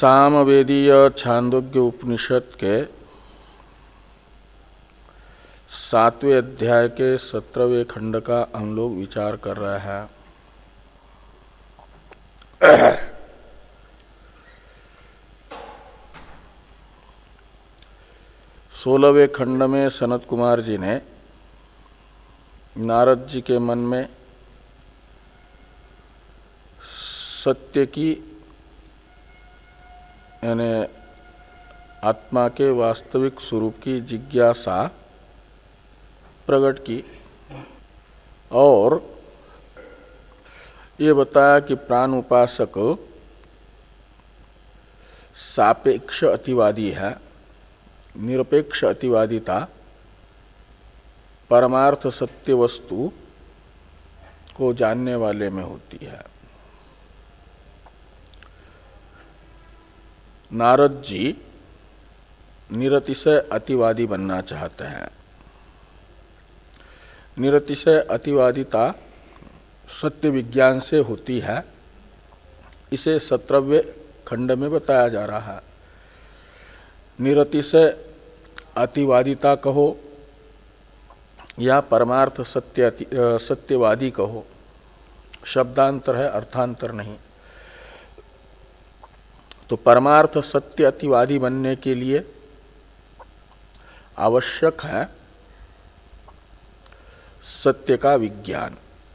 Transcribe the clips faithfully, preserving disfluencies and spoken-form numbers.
सामवेदीय छांदोग्य उपनिषद के सातवें अध्याय के सत्रहवें खंड का हम लोग विचार कर रहे हैं। सोलहवें खंड में सनत कुमार जी ने नारद जी के मन में सत्य की यानी आत्मा के वास्तविक स्वरूप की जिज्ञासा प्रकट की और ये बताया कि प्राण उपासक सापेक्ष अतिवादी है। निरपेक्ष अतिवादिता परमार्थ सत्य वस्तु को जानने वाले में होती है। नारद जी निरतिशय अतिवादी बनना चाहते हैं। निरतिशय अतिवादिता सत्य विज्ञान से होती है। इसे सत्रहवें खंड में बताया जा रहा है। निरतिशय अतिवादिता कहो या परमार्थ सत्य सत्यवादी कहो, शब्दांतर है, अर्थांतर नहीं। तो परमार्थ सत्य अतिवादी बनने के लिए आवश्यक है सत्य का विज्ञान।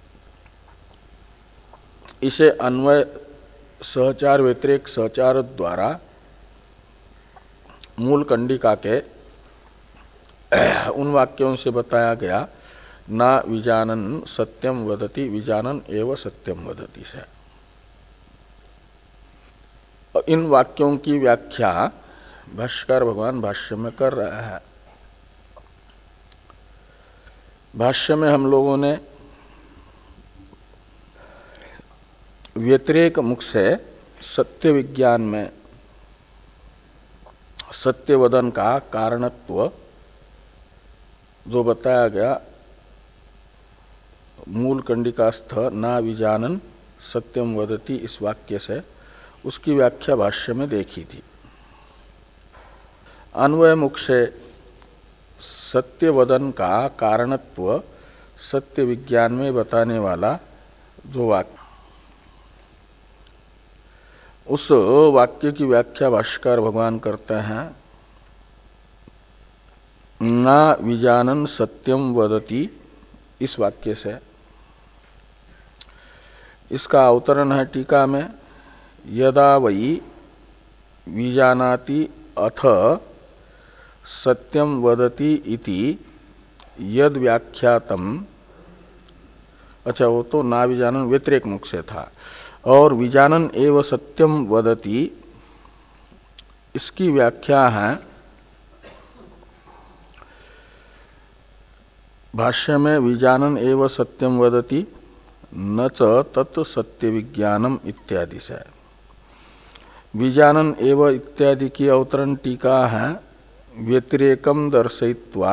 इसे अन्वय सहचार व्यतिरेक सहचार द्वारा मूल कंडिका के उन वाक्यों से बताया गया, ना विजानन सत्यम वदति विजानन एव सत्यम वदति से। इन वाक्यों की व्याख्या भाष्यकार भगवान भाष्य में कर रहे हैं। भाष्य में हम लोगों ने व्यतिरेक मुख से सत्य विज्ञान में सत्यवदन का कारणत्व जो बताया गया, मूल कंडिकास्थ ना विजानन सत्यम वदति इस वाक्य से, उसकी व्याख्या भाष्य में देखी थी। अन्वय मुख से सत्यवदन का कारणत्व सत्य विज्ञान में बताने वाला जो वाक्य, उस वाक्य की व्याख्या भाष्यकार भगवान करते हैं, ना विजानन सत्यम वदति इस वाक्य से। इसका अवतरण है टीका में, यदा वै विजानाति अथ सत्यम वदति इति यद व्याख्यातम। अच्छा, वो तो ना विजानन व्यतिरेक मुख से था। और विजानन एव सत्यम वदति इसकी व्याख्या है भाष्य में, विजानन एव सत्यम वदति न च तत् सत्य विज्ञानम इत्यादि से। विजानन एव इत्यादि की अवतरण टीका है, व्यतिरेकम दर्शयित्वा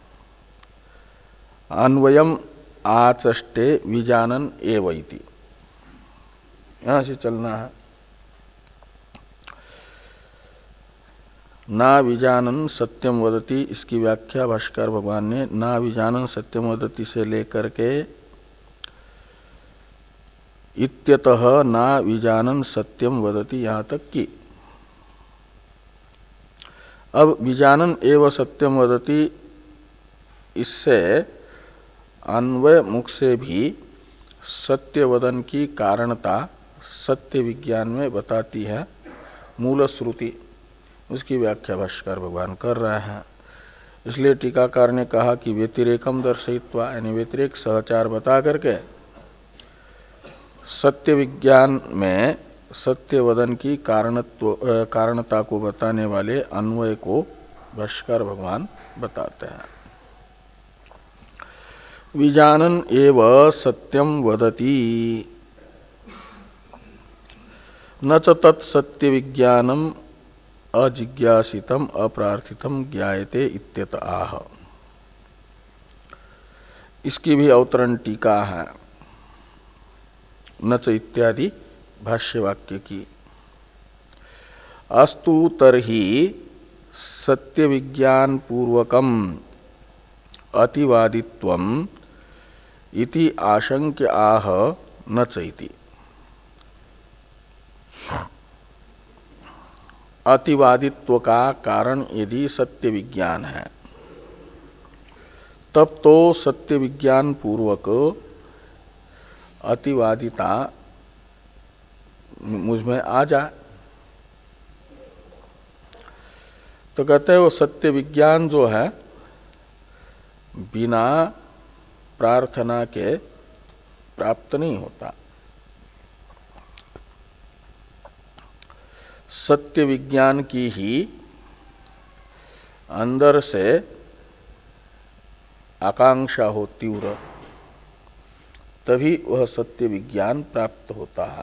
अन्वयम आचष्टे विजानन एव इति। यहां से चलना है। ना विजानन सत्यम वदति इसकी व्याख्या भाष्यकार भगवान ने ना विजानन सत्यम वदति से लेकर के इत्यतः ना विजानन सत्यम वदति यहां तक की। अब विजानन एव सत्यम वदति इससे अन्वय मुख से भी सत्यवदन की कारणता सत्य विज्ञान में बताती है मूल श्रुति। उसकी व्याख्या भाष्यकार भगवान कर रहे हैं। इसलिए टीकाकार ने कहा कि व्यतिरेकम दर्शयित्वा यानी व्यतिरेक सहचार बता करके सत्य विज्ञान में सत्यवदन की कारणत्व कारणता को बताने वाले अन्वय को भाष्यकार भगवान बताते हैं। विजानन एव सत्यम वदति न च तत् सत्य विज्ञानम अजिज्ञासितम अप्रार्थितम ज्ञायते इत्यत आह। इसकी भी अवतरण टीका है नच इत्यादि भाष्य वाक्य की। अस्तु तरहि सत्य विज्ञान पूर्वकम अतिवादित्वम इति आशंक्य आह न चैति। अतिवादित्व का कारण यदि सत्य विज्ञान है तब तो सत्य विज्ञान पूर्वक अतिवादिता मुझमें आ जाए। तो कहते हैं वो सत्य विज्ञान जो है बिना प्रार्थना के प्राप्त नहीं होता। सत्य विज्ञान की ही अंदर से आकांक्षा हो तीव्र, तभी वह सत्य विज्ञान प्राप्त होता है।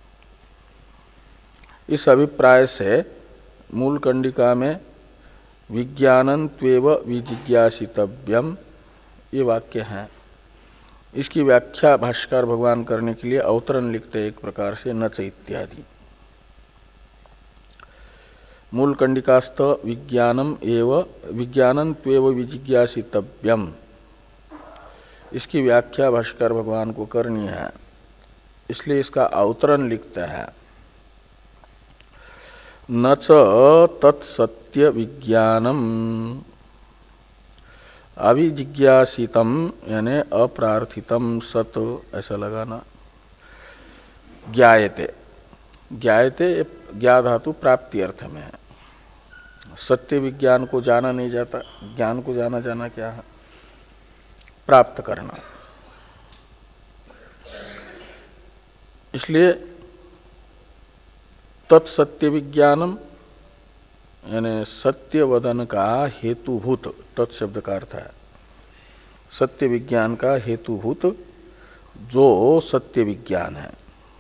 इस अभिप्राय से मूल कंडिका में विज्ञानं त्वेव विजिज्ञासितव्यम ये वाक्य है। इसकी व्याख्या भाष्यकार भगवान करने के लिए अवतरण लिखते एक प्रकार से नच इत्यादि। मूल कंडिकास्त विज्ञानम एव विज्ञानं त्वेव विजिज्ञासितव्यम, इसकी व्याख्या भाष्यकार भगवान को करनी है, इसलिए इसका अवतरण लिखते हैं। न च तत्सत्य विज्ञानम अविजिज्ञासितम यानी अप्रार्थितम सत, ऐसा लगाना। ज्ञायते, ज्ञायते ज्ञा धातु प्राप्ति अर्थ में है। सत्य विज्ञान को जाना नहीं जाता, ज्ञान को जाना जाना क्या है? प्राप्त करना। इसलिए तत्सत्य विज्ञानम यानी सत्य वदन का हेतुभूत, तत्शब्द का अर्थ है सत्य विज्ञान का हेतुभूत जो सत्य विज्ञान है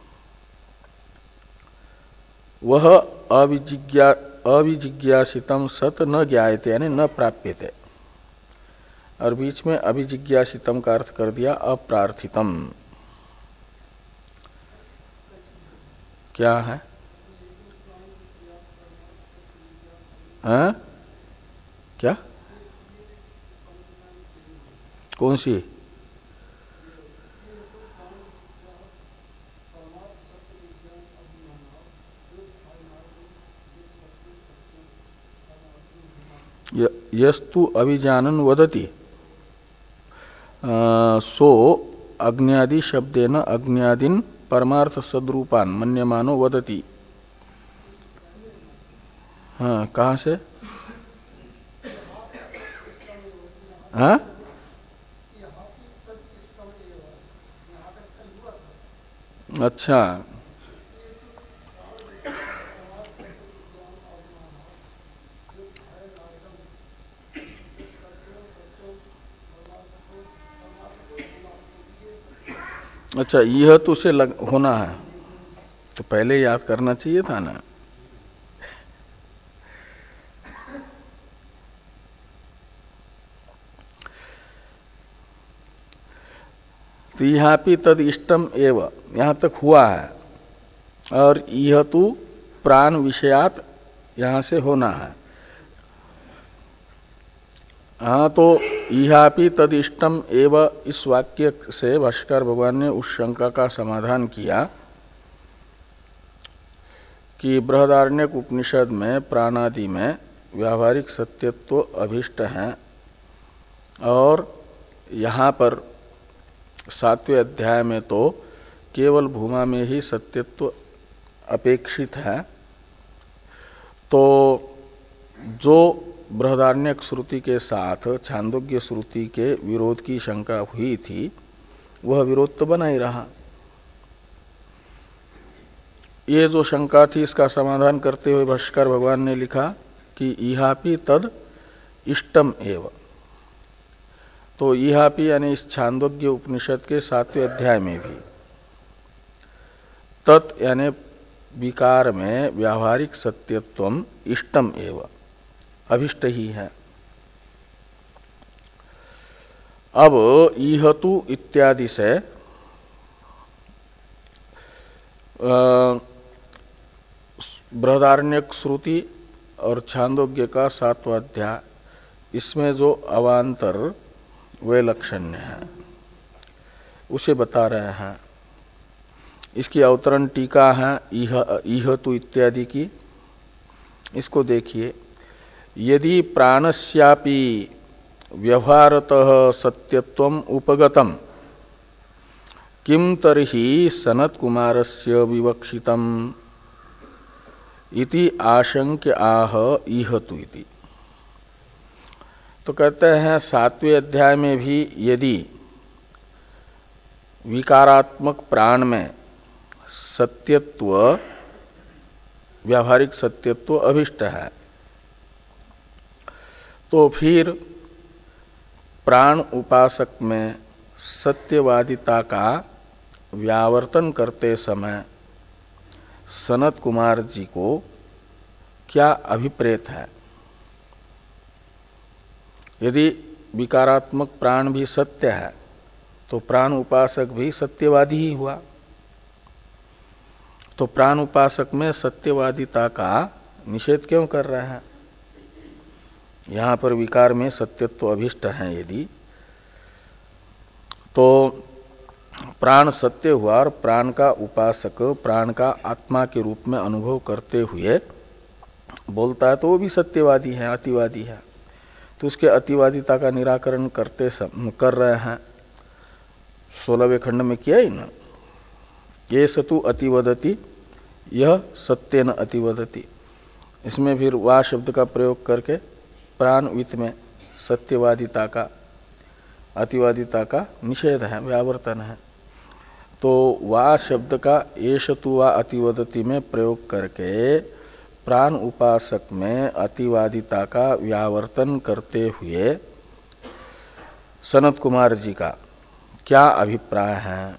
वह अविजिज्ञा अविजिज्ञासितम सत न ज्ञायते यानी न प्राप्यते, और बीच में अभिजिज्ञासितम का अर्थ कर दिया अप्रार्थितम। क्या है? हाँ? क्या कौन सी? यस्तु अभिजानन वदति सो अग्न्यादि शब्देन अग्न्यादिन परमार्थ सद्रूपान मन्यमानो वदति। हाँ, कहाँ से? हाँ? अच्छा, अच्छा, यह तो उसे लग, होना है तो पहले याद करना चाहिए था ना। तो यहाँ भी तद इष्टम एव यहाँ तक हुआ है, और यह तो प्राण विषयात यहाँ से होना है। हाँ, तो इहापि तद इष्टम एव इस वाक्य से भाष्यकार भगवान ने उस शंका का समाधान किया कि बृहदारण्यक उपनिषद में प्राणादि में व्यावहारिक सत्यत्व अभिष्ट है, और यहाँ पर सातवें अध्याय में तो केवल भूमा में ही सत्यत्व अपेक्षित है। तो जो बृहदारण्यक श्रुति के साथ छांदोग्य श्रुति के विरोध की शंका हुई थी वह विरोध तो बना ही रहा। ये जो शंका थी इसका समाधान करते हुए भाष्यकार भगवान ने लिखा कि इहापि तद इष्टम एव। तो इहापि यानी इस छांदोग्य उपनिषद के सातवें अध्याय में भी तत् यानी विकार में व्यावहारिक सत्यत्वम इष्टम एव अभिष्ट ही है। अब इहतु इत्यादि से बृहदारण्यक श्रुति और छांदोग्य का सातवां अध्याय, इसमें जो अवांतर वैलक्षण्य है उसे बता रहे हैं। इसकी अवतरण टीका है इह इहतु इत्यादि की। इसको देखिए, यदि प्राणस्यापि व्यवहारतः सत्यत्वम उपगतम किम तर्हि सनत कुमारस्य विवक्षितम इति आशंक्य आह इहतु इति। तो कहते हैं सातवें अध्याय में भी यदि विकारात्मक प्राण में सत्यत्व, व्यावहारिक सत्यत्व अभिष्ट है, तो फिर प्राण उपासक में सत्यवादिता का व्यावर्तन करते समय सनत कुमार जी को क्या अभिप्रेत है। यदि विकारात्मक प्राण भी सत्य है तो प्राण उपासक भी सत्यवादी ही हुआ। तो प्राण उपासक में सत्यवादिता का निषेध क्यों कर रहे हैं? यहां पर विकार में सत्यत्व अभिष्ट है यदि, तो प्राण सत्य हुआ और प्राण का उपासक प्राण का आत्मा के रूप में अनुभव करते हुए बोलता है तो वो भी सत्यवादी है, अतिवादी है। तो उसके अतिवादिता का निराकरण करते सम, कर रहे हैं। सोलहवें खंड में किया ही ना, ये सतु अतिवदति यह सत्येन अतिवदति। इसमें फिर वाह शब्द का प्रयोग करके प्राणवित में सत्यवादिता का, अतिवादिता का निषेध है, व्यावर्तन है। तो वाह शब्द का एषतु वा अतिवदति में प्रयोग करके प्राण उपासक में अतिवादिता का व्यावर्तन करते हुए सनत कुमार जी का क्या अभिप्राय है,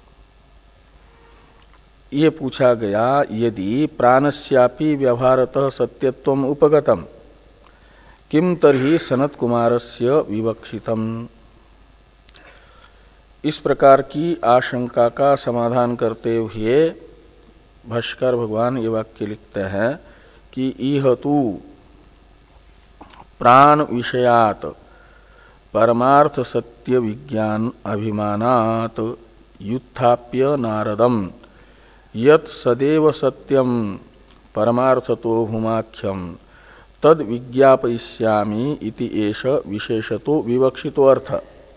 ये पूछा गया। यदि प्राणस्यापि व्यवहारतः सत्यत्वम उपगतम किम तर्हि सनत कुमारस्य विवक्षितम। इस प्रकार की आशंका का समाधान करते हुए भाष्यकार भगवान ये वाक्य लिखते हैं कि इहतु प्राण विषयात परमार्थ सत्य विज्ञान अभिमानात युत्थाप्य नारदम यत् सदेव सत्यम परमार्थतो भूमाख्यम तद विज्ञापयिष्यामि इति एष विशेषतो विवक्षितो अर्थ।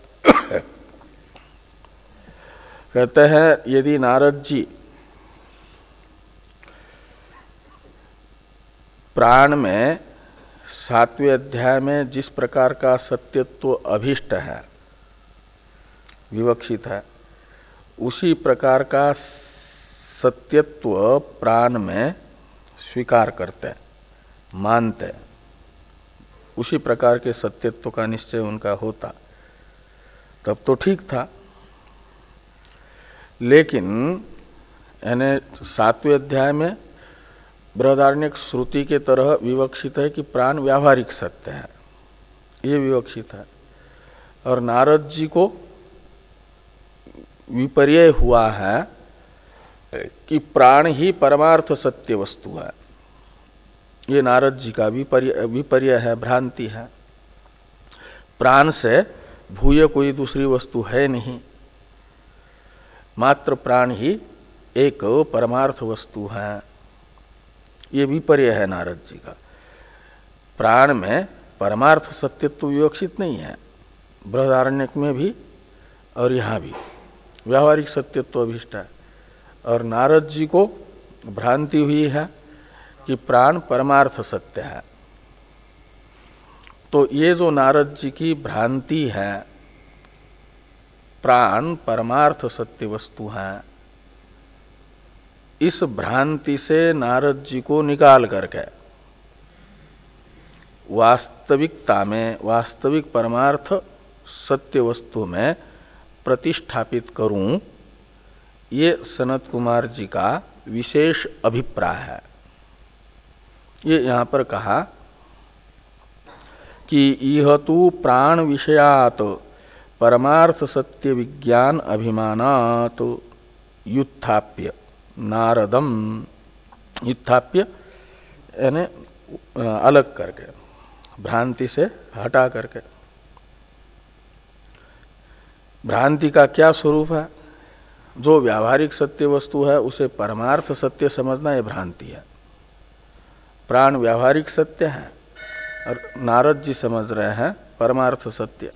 कहते हैं यदि नारद जी प्राण में सातवें अध्याय में जिस प्रकार का सत्यत्व अभिष्ट है, विवक्षित है, उसी प्रकार का सत्यत्व प्राण में स्वीकार करते, मानते, उसी प्रकार के सत्यत्व का निश्चय उनका होता तब तो ठीक था। लेकिन यानी सातवें अध्याय में बृहदारण्यक श्रुति के तरह विवक्षित है कि प्राण व्यावहारिक सत्य है, ये विवक्षित है। और नारद जी को विपर्य हुआ है कि प्राण ही परमार्थ सत्य वस्तु है। ये नारद जी का विपर्य विपर्य है, भ्रांति है। प्राण से भूय कोई दूसरी वस्तु है नहीं, मात्र प्राण ही एक परमार्थ वस्तु है। ये विपर्य है नारद जी का। प्राण में परमार्थ सत्यत्व विवक्षित नहीं है, बृहदारण्यक में भी और यहाँ भी व्यावहारिक सत्यत्व अभिष्ट है। और नारद जी को भ्रांति हुई है कि प्राण परमार्थ सत्य है। तो ये जो नारद जी की भ्रांति है, प्राण परमार्थ सत्य वस्तु है, इस भ्रांति से नारद जी को निकाल करके वास्तविकता में, वास्तविक परमार्थ सत्य वस्तु में प्रतिष्ठापित करूं, ये सनत कुमार जी का विशेष अभिप्राय है। ये यहां पर कहा कि इह तु प्राण विषयात परमार्थ सत्य विज्ञान अभिमानात युत्थाप्य नारदम, युत्थाप्य यानी अलग करके, भ्रांति से हटा करके। भ्रांति का क्या स्वरूप है? जो व्यावहारिक सत्य वस्तु है उसे परमार्थ सत्य समझना ये भ्रांति है। प्राण व्यावहारिक सत्य है और नारद जी समझ रहे हैं परमार्थ सत्य।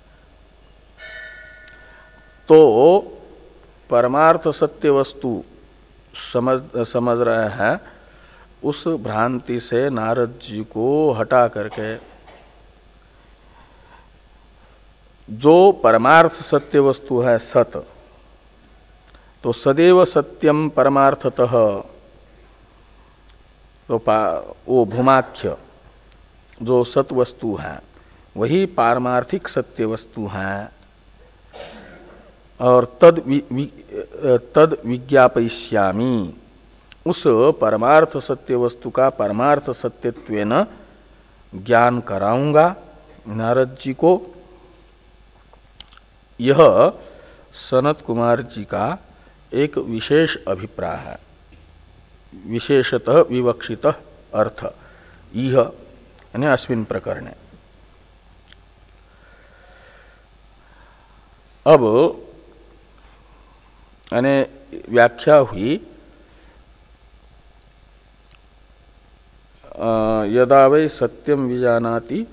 तो परमार्थ सत्य वस्तु समझ समझ रहे हैं, उस भ्रांति से नारद जी को हटा करके जो परमार्थ सत्य वस्तु है सत, तो सदैव सत्यम परमार्थतः, तो वो भूमाख्य जो सत वस्तु है वही पारमार्थिक सत्य वस्तु है। और तद वि, वि, तद विज्ञापयिष्यामि, उस परमार्थ सत्य वस्तु का परमार्थ सत्यत्वेन ज्ञान कराऊंगा नारद जी को। यह सनत कुमार जी का एक विशेष अभिप्राय है, विशेषतः विवक्षित अर्थ इह यानी अस्मिन् प्रकरणे। अब यानी व्याख्या हुई यदा वै सत्यम विजानाति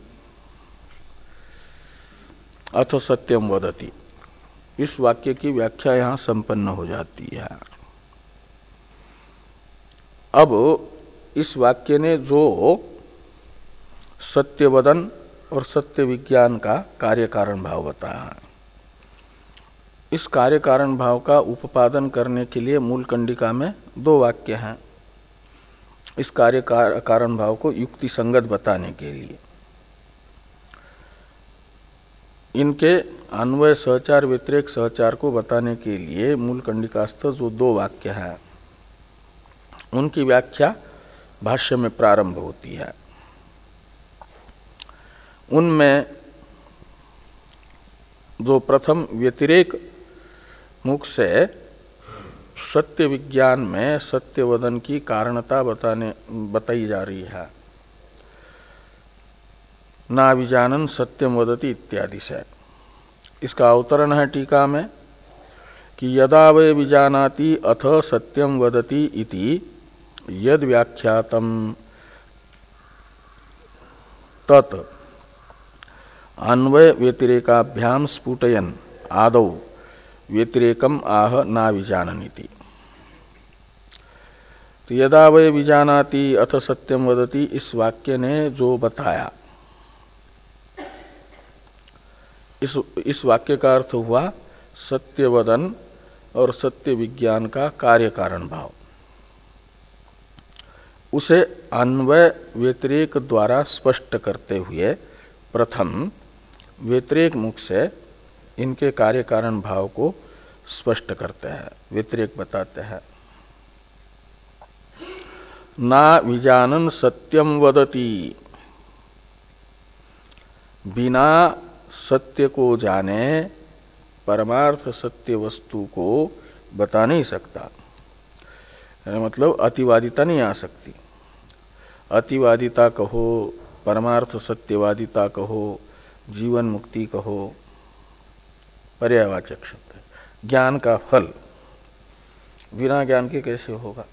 अथ सत्यम वदति, इस वाक्य की व्याख्या यहां संपन्न हो जाती है। अब इस वाक्य ने जो सत्य वदन और सत्य विज्ञान का कार्य कारण भाव बताया, इस कार्य कारण भाव का उपादन करने के लिए मूल कंडिका में दो वाक्य हैं। इस कार्य कारण भाव को युक्ति संगत बताने के लिए इनके अन्वय सहचार व्यतिरेक सहचार को बताने के लिए मूल कंडिकास्थ जो दो वाक्य हैं उनकी व्याख्या भाष्य में प्रारंभ होती है। उनमें जो प्रथम व्यतिरेक मुख से सत्य विज्ञान में सत्य वदन की कारणता बताने बताई जा रही है, ना विजानन सत्यम वदति इत्यादि से। इसका अवतरण है टीका में कि यदा वे विजानाति अथ सत्यम वदति इति यद व्याख्यातम तत् अन्वय व्यतिरेकाभ्याम स्फुटयन् आदौ व्यतिरेकम आह ना विजाननीति। तो यदा वे विजानाति अथ सत्यम वदति, इस वाक्य ने जो बताया, इस इस वाक्य का अर्थ हुआ सत्य वदन और सत्य विज्ञान का कार्य कारण भाव। उसे अन्वय व्यतिरेक द्वारा स्पष्ट करते हुए प्रथम व्यतिरेक मुख से इनके कार्य कारण भाव को स्पष्ट करते हैं, व्यतिरेक बताते हैं। ना विजानन सत्यम वदति, बिना सत्य को जाने परमार्थ सत्य वस्तु को बता नहीं सकता, मतलब अतिवादिता नहीं आ सकती। अतिवादिता कहो, परमार्थ सत्यवादिता कहो, जीवन मुक्ति कहो, पर्यायवाचक शब्द है। ज्ञान का फल बिना ज्ञान के कैसे होगा?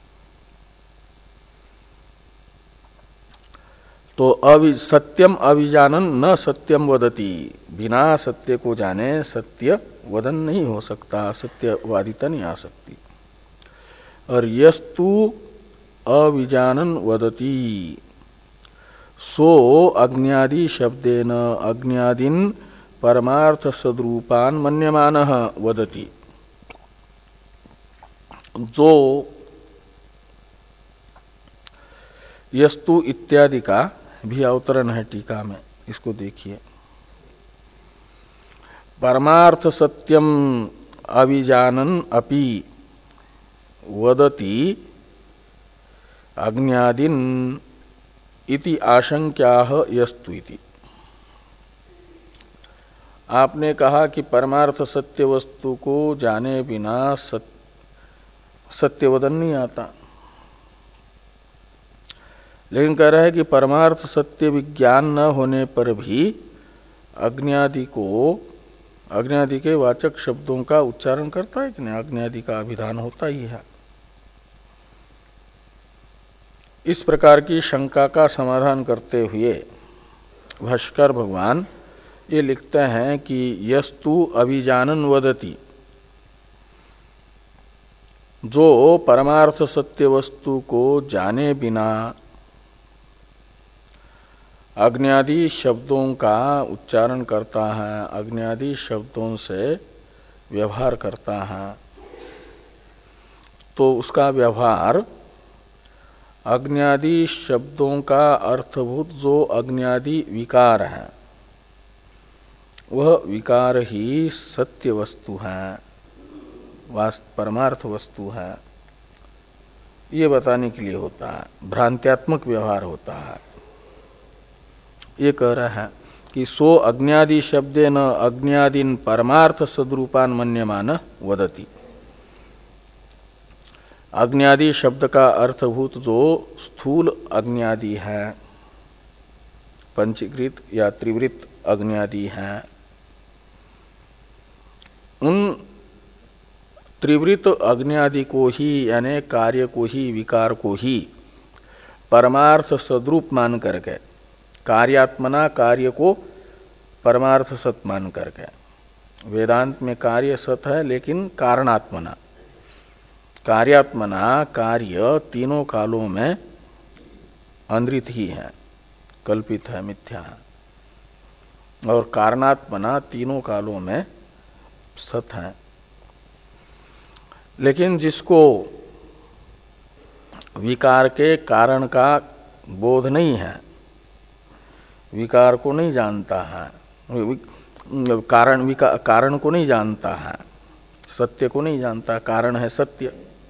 तो अवि सत्यम अविजानन न सत्यम वदति, बिना सत्य को जाने सत्य वदन नहीं हो सकता, सत्यवादिता नहीं आ सकती। और यस्तु अविजानन वदति सो अज्ञादि शब्देन अज्ञादिन परमार्थ सद्रूपान मन्यमानः वदति। जो यस्तु इत्यादि का भी अवतरण है टीका में, इसको देखिए। परमार्थ सत्यम अविजानन अपि वदति अज्ञादिन इति आशंक्याह यस्तु इति। आपने कहा कि परमार्थ सत्य वस्तु को जाने बिना सत, सत्यवदन नहीं आता। लेकिन कह रहा है कि परमार्थ सत्य विज्ञान न होने पर भी अग्न्यादि को अग्न्यादि के वाचक शब्दों का उच्चारण करता है कि नहीं, अग्न्यादि का अभिधान होता ही है। इस प्रकार की शंका का समाधान करते हुए भाष्कर भगवान ये लिखते हैं कि यस्तु अभिजानन वदति, जो परमार्थ सत्य वस्तु को जाने बिना अग्न्यादि शब्दों का उच्चारण करता है, अग्न्यादि शब्दों से व्यवहार करता है, तो उसका व्यवहार अग्न्यादि शब्दों का अर्थभूत जो अग्न्यादि विकार है वह विकार ही सत्य वस्तु है, परमार्थ वस्तु है, ये बताने के लिए होता है, भ्रांत्यात्मक व्यवहार होता है। ये कह रहा है कि सो अग्न्यादि शब्देन अग्न्यादीन परमार्थ सद्रूपान मन्यमान वदति। अग्न्यादि शब्द का अर्थभूत जो स्थूल अग्न्यादि है, पंचीकृत या त्रिवृत अग्न्यादि है, उन त्रिवृत अग्न्यादि को ही यानी कार्य को ही, विकार को ही परमार्थ सद्रूप मान करके, कार्यात्मना कार्य को परमार्थ सत मान करके, वेदांत में कार्य सत है लेकिन कारणात्मना, कार्यात्मना कार्य तीनों कालों में अनृत ही है, कल्पित है, मिथ्या है, और कारणात्मना तीनों कालों में सत है। लेकिन जिसको विकार के कारण का बोध नहीं है, विकार को नहीं जानता है, कारण विकार कारण को नहीं जानता है, सत्य को नहीं जानता, कारण है सत्य,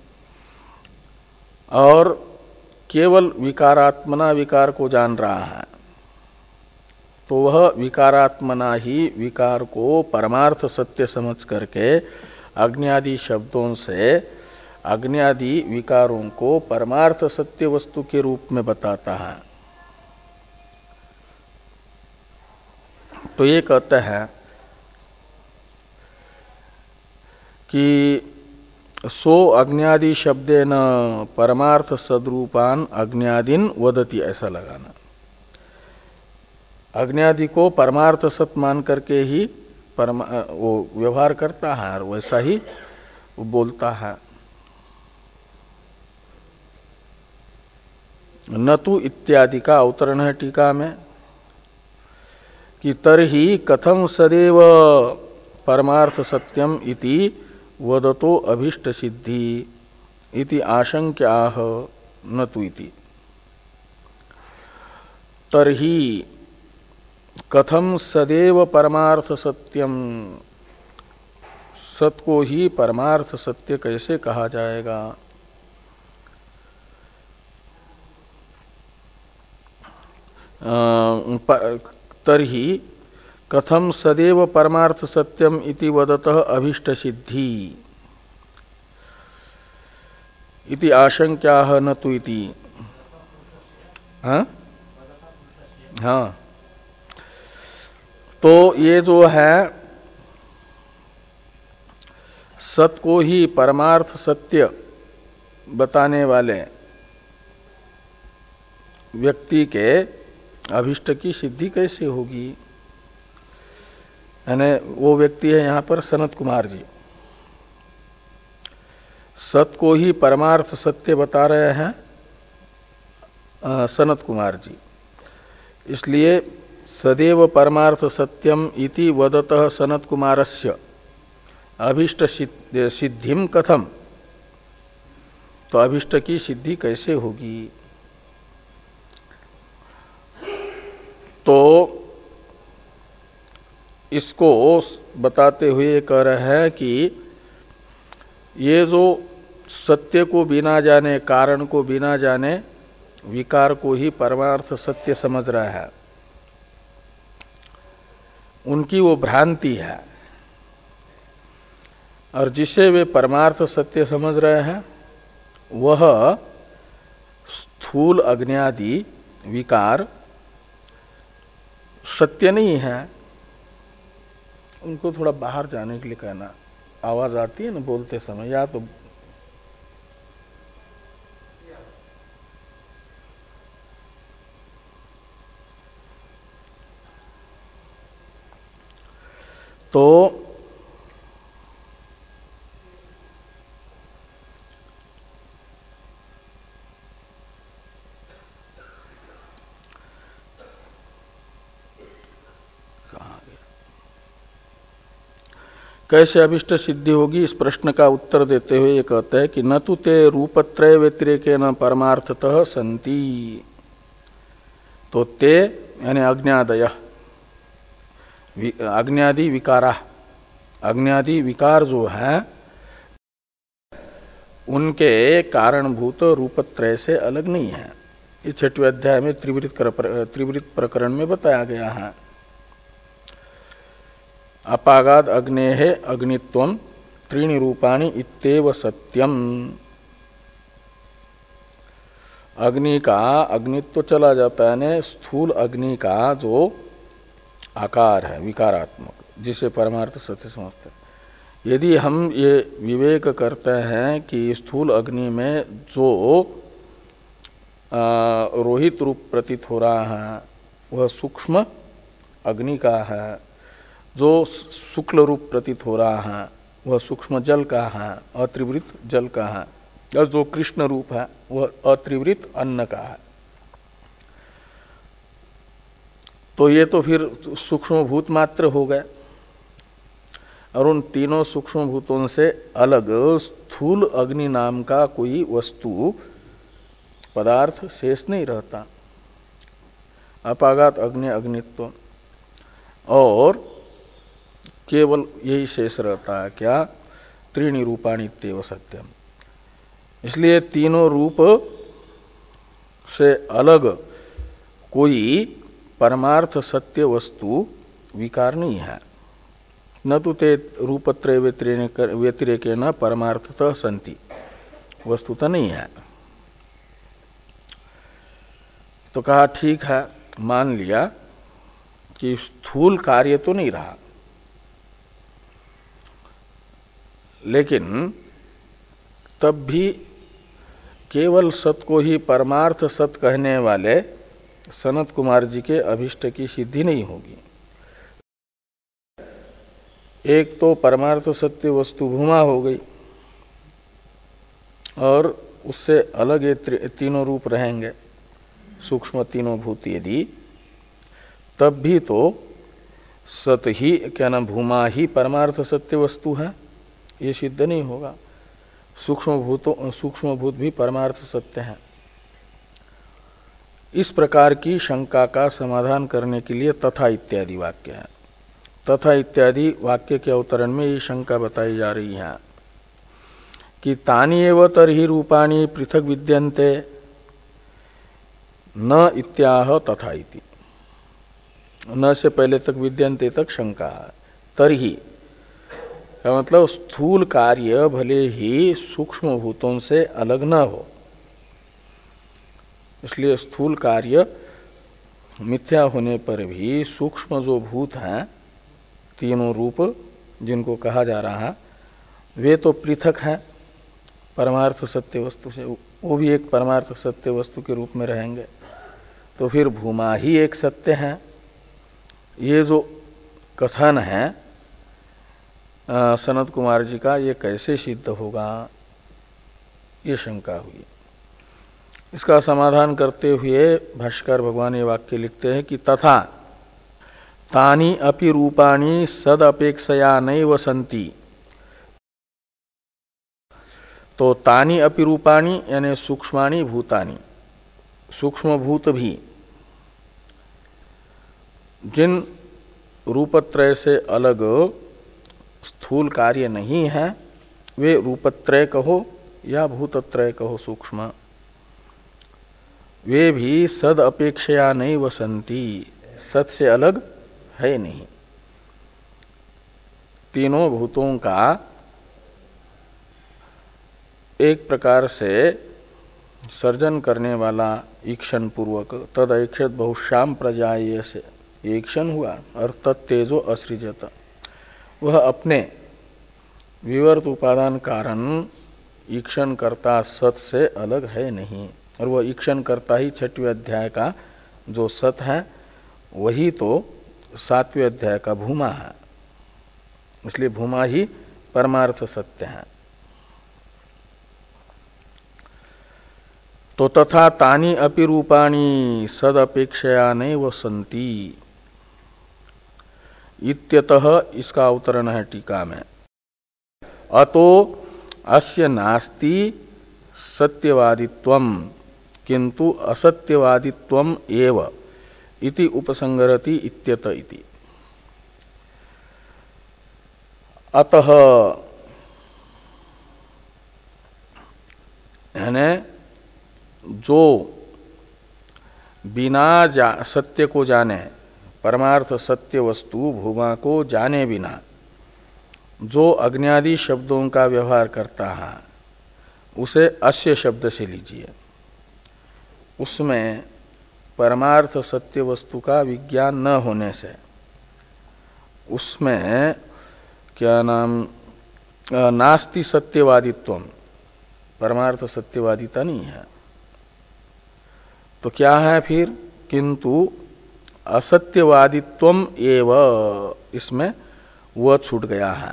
और केवल विकारात्मना विकार को जान रहा है, तो वह विकारात्मना ही विकार को परमार्थ सत्य समझ करके अग्न्यादि शब्दों से अग्न्यादि विकारों को परमार्थ सत्य वस्तु के रूप में बताता है। तो ये कहते हैं कि सो अग्न्यादि शब्देन परमार्थ सद्रूपान अग्न्यादीन वदति, ऐसा लगाना। अग्न्यादि को परमार्थ सत मान करके ही परमा वो व्यवहार करता है और वैसा ही वो बोलता है। न तु इत्यादि का अवतरण है टीका में कि तरहि कथम सदैव परमार्थ सत्यम इति वदतो अभीष्ट सिद्धि इति आशंक्याह न तु इति। तरहि कथम सदैव परमार्थ सत्यम, सत को ही परमार्थ सत्य कैसे कहा जाएगा? तरहि कथम सदैव परमार्थ सत्यम इति वदतः अभीष्ट सिद्धि इति आशंक्याः न तु इति। हाँ हाँ, तो ये जो है सत को ही परमार्थ सत्य बताने वाले व्यक्ति के अभिष्ट की सिद्धि कैसे होगी? यानी वो व्यक्ति है यहाँ पर सनत कुमार जी, सत को ही परमार्थ सत्य बता रहे हैं सनत कुमार जी, इसलिए सदैव परमार्थ सत्यम इति वदतः सनत कुमारस्य अभिष्ट सिद्धिम कथम, तो अभिष्ट की सिद्धि कैसे होगी? तो इसको बताते हुए कह रहे हैं कि ये जो सत्य को बिना जाने, कारण को बिना जाने विकार को ही परमार्थ सत्य समझ रहा है, उनकी वो भ्रांति है। और जिसे वे परमार्थ सत्य समझ रहे हैं वह स्थूल अग्न्यादि विकार सत्य नहीं है। उनको थोड़ा बाहर जाने के लिए कहना, आवाज आती है ना बोलते समय, या तो तो कैसे अभिष्ट सिद्धि होगी, इस प्रश्न का उत्तर देते हुए ये कहते हैं कि न तो ते रूपत्रय व्यतिरेके न परमार्थतः संति। तो ते यानी अज्ञादय, अज्ञादि विकारा, अज्ञादि विकार जो है उनके कारणभूत रूपत्रय से अलग नहीं है। ये छठवें अध्याय में त्रिवृत त्रिवृत प्रकरण में बताया गया है। अपागाद अग्नेः अग्नित्वम त्रीणि रूपाणि इत्येव सत्यम। अग्नि का अग्नित्व चला जाता है, ने स्थूल अग्नि का जो आकार है विकारात्मक, जिसे परमार्थ सत्य समझते हैं। यदि हम ये विवेक करते हैं कि स्थूल अग्नि में जो रोहित रूप प्रतीत हो रहा है वह सूक्ष्म अग्नि का है, जो शुक्ल रूप प्रतीत हो रहा है वह सूक्ष्म जल का है, अत्रिवृत जल का है, और जो कृष्ण रूप है वह अत्रिवृत अन्न का है। तो ये तो फिर सूक्ष्म भूत मात्र हो गए, और उन तीनों सूक्ष्म भूतों से अलग स्थूल अग्नि नाम का कोई वस्तु पदार्थ शेष नहीं रहता। अपागात अग्नि अग्नित्व, और केवल यही शेष रहता है क्या, त्रीणि रूपाणि इत्येव सत्यम। इसलिए तीनों रूप से अलग कोई परमार्थ सत्य वस्तु विकार नहीं है। न तो ते रूपत्रय व्यतिरेके न परमार्थतः संति, वस्तुतः नहीं है। तो कहा ठीक है, मान लिया कि स्थूल कार्य तो नहीं रहा, लेकिन तब भी केवल सत को ही परमार्थ सत कहने वाले सनत कुमार जी के अभिष्ट की सिद्धि नहीं होगी। एक तो परमार्थ सत्य वस्तु भूमा हो गई, और उससे अलग ये तीनों रूप रहेंगे सूक्ष्म तीनों भूत, यदि तब भी तो सत ही क्या ना भूमा ही परमार्थ सत्य वस्तु है, ये सिद्ध नहीं होगा। सूक्ष्म भूतों सूक्ष्म भूत भी परमार्थ सत्य हैं। इस प्रकार की शंका का समाधान करने के लिए तथा इत्यादि वाक्य है। तथा इत्यादि वाक्य के अवतरण में ये शंका बताई जा रही है कि तानि एव तर्हि रूपाणि पृथक विद्यन्ते न इत्याह तथा इति। न से पहले तक विद्यन्ते तक शंका है। तर्हि का मतलब स्थूल कार्य भले ही सूक्ष्म भूतों से अलग न हो, इसलिए स्थूल कार्य मिथ्या होने पर भी सूक्ष्म जो भूत हैं तीनों रूप जिनको कहा जा रहा है वे तो पृथक हैं परमार्थ सत्य वस्तु से, वो भी एक परमार्थ सत्य वस्तु के रूप में रहेंगे। तो फिर भूमा ही एक सत्य है। ये जो कथन है आ, सनत कुमार जी का, ये कैसे सिद्ध होगा, ये शंका हुई। इसका समाधान करते हुए भाष्कर भगवान ये वाक्य लिखते हैं कि तथा तानि अपि रूपाणि सद अपेक्षया नैव सन्ति। तो तानि अपि रूपाणि यानी सूक्ष्माणि भूतानि, सूक्ष्म भूत भी जिन रूपत्रय से अलग स्थूल कार्य नहीं है, वे रूपत्रय कहो या भूतत्रय कहो सूक्ष्म, वे भी सद अपेक्षया नहीं वसंती, सत से अलग है नहीं। तीनों भूतों का एक प्रकार से सर्जन करने वाला ईक्षण पूर्वक तद ऐक्षत बहुश्याम प्रजाएय से ईक्षण हुआ और तत्तेजो असृजत, वह अपने विवर्त उपादान कारण ईक्षण करता सत से अलग है नहीं, और वह ईक्षण करता ही छठवें अध्याय का जो सत है वही तो सातवें अध्याय का भूमा है, इसलिए भूमा ही परमार्थ सत्य है। तो तथा तानी अपि रूपाणी सदपेक्षया नैव सन्ति इत्यतः, इसका अवतरण है टीका में। अतो अस्य नास्ति सत्यवादित्वम किंतु असत्यवादित्वम एव इति उपसंगरति इत्यत इति। अतः यानी जो बिना सत्य को जाने, परमार्थ सत्य वस्तु भूमा को जाने बिना जो अज्ञादि शब्दों का व्यवहार करता है उसे अस्य शब्द से लीजिए। उसमें परमार्थ सत्य वस्तु का विज्ञान न होने से उसमें क्या नाम नास्ति सत्यवादित्वम, परमार्थ सत्यवादिता नहीं है। तो क्या है फिर? किंतु असत्यवादित्वम एव, इसमें वह छूट गया है।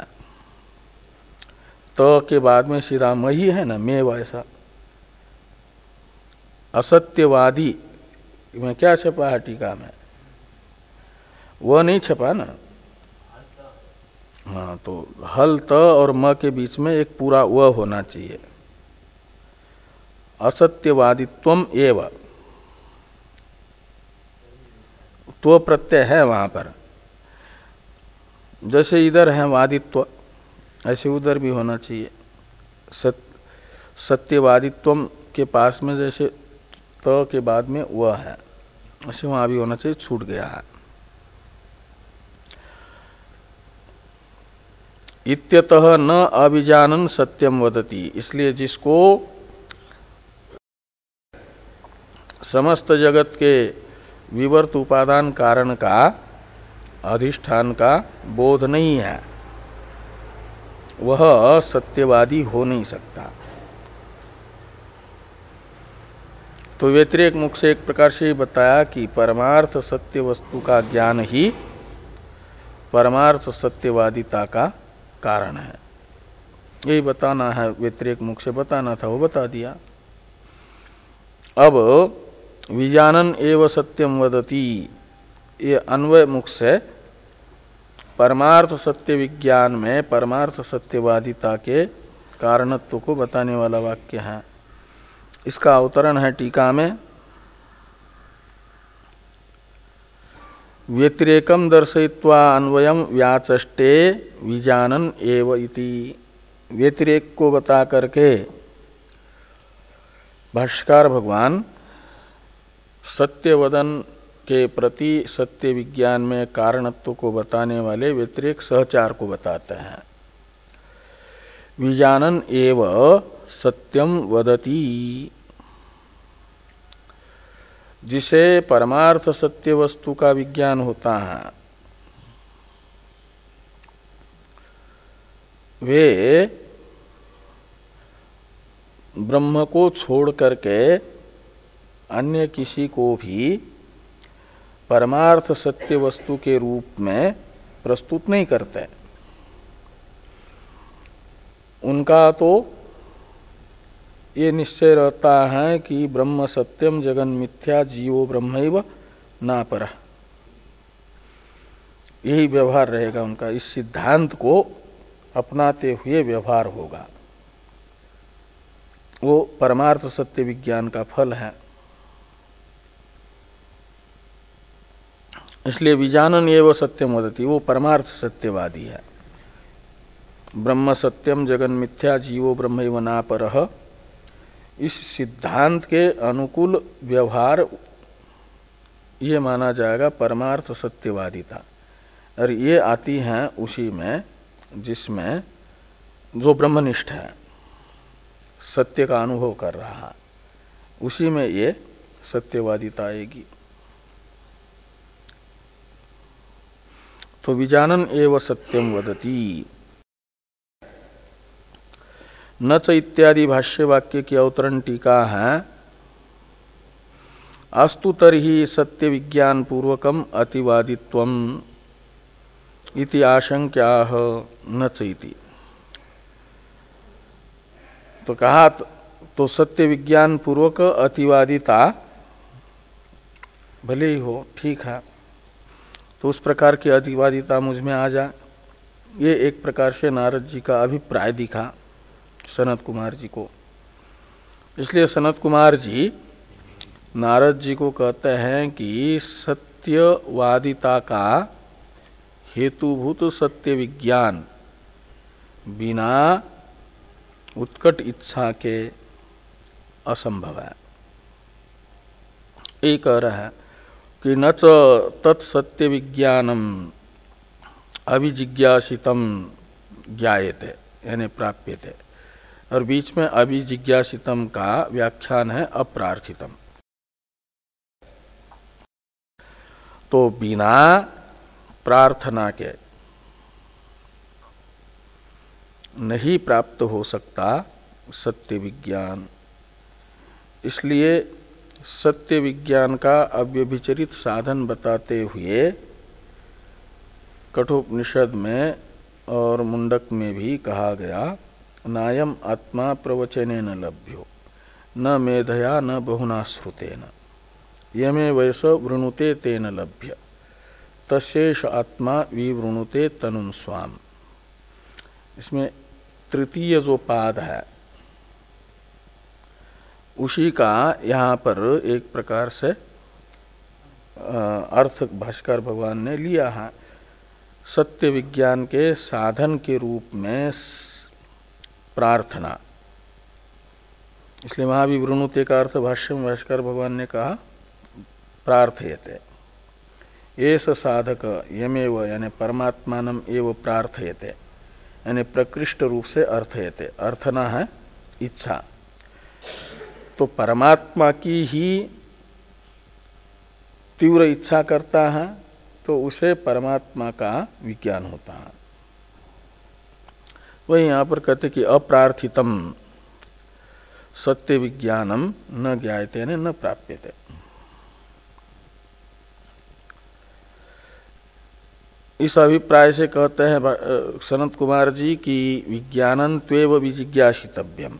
तो के बाद में सीधा म ही है ना, में वैसा असत्यवादी में क्या छपा है टीका में? वह नहीं छपा ना। हाँ, तो हल त और म के बीच में एक पूरा वह होना चाहिए। असत्यवादित्वम एव, तो प्रत्यय है वहां पर। जैसे इधर है वादित्व, ऐसे उधर भी होना चाहिए। सत्य सत्यवादित्वम के पास में जैसे त के बाद में वह है, ऐसे वहां भी होना चाहिए, छूट गया है। इत्यतः न अभिजानन सत्यम वदति, इसलिए जिसको समस्त जगत के विवर्त उपादान कारण का अधिष्ठान का बोध नहीं है, वह सत्यवादी हो नहीं सकता। तो व्यतिरेक मुख से एक प्रकार से बताया कि परमार्थ सत्य वस्तु का ज्ञान ही परमार्थ सत्यवादिता का कारण है। यही बताना है, व्यतिरेक मुख से बताना था, वो बता दिया। अब विजानन एव सत्यम वदति, ये अन्वय मुख से परमार्थ सत्य विज्ञान में परमार्थ सत्यवादिता के कारणत्व को बताने वाला वाक्य है। इसका अवतरण है टीका में। व्यतिरेकम दर्शयित्वा अन्वयम व्याचष्टे विजानन एव इति, व्यतिरेक को बता करके भाष्यकार भगवान सत्यवदन के प्रति सत्य विज्ञान में कारणत्व को बताने वाले व्यतिरेक सहचार को बताते हैं। विजानन एव सत्यम वदति, जिसे परमार्थ सत्य वस्तु का विज्ञान होता है वे ब्रह्म को छोड़ करके अन्य किसी को भी परमार्थ सत्य वस्तु के रूप में प्रस्तुत नहीं करते। उनका तो ये निश्चय रहता है कि ब्रह्म सत्यम जगन मिथ्या जीवो ब्रह्मैव नापरः, यही व्यवहार रहेगा उनका। इस सिद्धांत को अपनाते हुए व्यवहार होगा, वो परमार्थ सत्य विज्ञान का फल है। इसलिए विजानन एव सत्यम वदति, वो परमार्थ सत्यवादी है। ब्रह्म सत्यम जगन मिथ्या जीवो ब्रह्मैव नापरः, इस सिद्धांत के अनुकूल व्यवहार ये माना जाएगा परमार्थ सत्यवादिता। और ये आती हैं उसी में जिसमें जो ब्रह्मनिष्ठ है, सत्य का अनुभव कर रहा है, उसी में ये सत्यवादिता आएगी। तो विजानन एव सत्यम वदति न च इत्यादि भाष्य वाक्य की अवतरण टीका है। अस्तु तर्हि सत्य विज्ञान पूर्वकम अतिवादित्वम इति आशंक्याह न च इति। तो कहा तो सत्य विज्ञान पूर्वक अतिवादिता भले ही हो, ठीक है, तो उस प्रकार की अतिवादिता मुझ में आ जाए, ये एक प्रकार से नारद जी का अभिप्राय दिखा सनत कुमार जी को। इसलिए सनत कुमार जी नारद जी को कहते हैं कि सत्यवादिता का हेतुभूत सत्य विज्ञान बिना उत्कट इच्छा के असंभव है। एक कह रहा है कि न च तत्सत्य विज्ञानम अभिजिज्ञासितम ज्ञायते यानी प्राप्यते, और बीच में अभिजिज्ञासितम का व्याख्यान है अप्रार्थितम। तो बिना प्रार्थना के नहीं प्राप्त हो सकता सत्य विज्ञान। इसलिए सत्य विज्ञान का अव्यभिचरित साधन बताते हुए कठोपनिषद में और मुंडक में भी कहा गया, नायम आत्मा प्रवचनेन लभ्यो न मेधया न बहुना श्रुतेन यमे वैस वृणुते तेन लभ्य तशेष आत्मा विवृणुते तनुम स्वाम। इसमें तृतीय जो पाद है उसी का यहाँ पर एक प्रकार से अर्थ भाष्कर भगवान ने लिया है। सत्य विज्ञान के साधन के रूप में प्रार्थना, इसलिए वहां भी वृणुते का अर्थ भाष्य में भाष्कर भगवान ने कहा प्रार्थयते। एस साधक यमेव यानी परमात्मानम एव प्रार्थयते यानी प्रकृष्ट रूप से अर्थयते, अर्थना है इच्छा। तो परमात्मा की ही तीव्र इच्छा करता है तो उसे परमात्मा का विज्ञान होता है। वही यहां पर कहते कि अप्रार्थितम सत्य विज्ञानम न ज्ञायते यानी न प्राप्यते। इस अभिप्राय से कहते हैं सनत कुमार जी की विज्ञानन त्वेव विजिज्ञासितव्यम।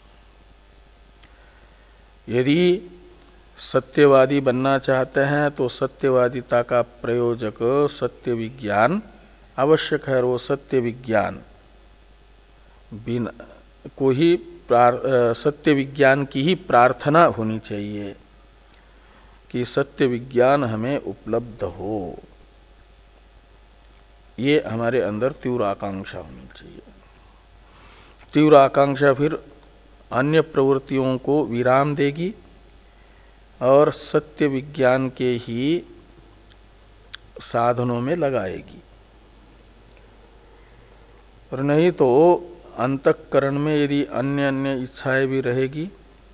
यदि सत्यवादी बनना चाहते हैं तो सत्यवादिता का प्रयोजक सत्य विज्ञान आवश्यक है। और वो सत्य विज्ञान बिना को ही सत्य विज्ञान की ही प्रार्थना होनी चाहिए कि सत्य विज्ञान हमें उपलब्ध हो। ये हमारे अंदर तीव्र आकांक्षा होनी चाहिए। तीव्र आकांक्षा फिर अन्य प्रवृत्तियों को विराम देगी और सत्य विज्ञान के ही साधनों में लगाएगी। और नहीं तो अंतःकरण में यदि अन्य अन्य इच्छाएं भी रहेगी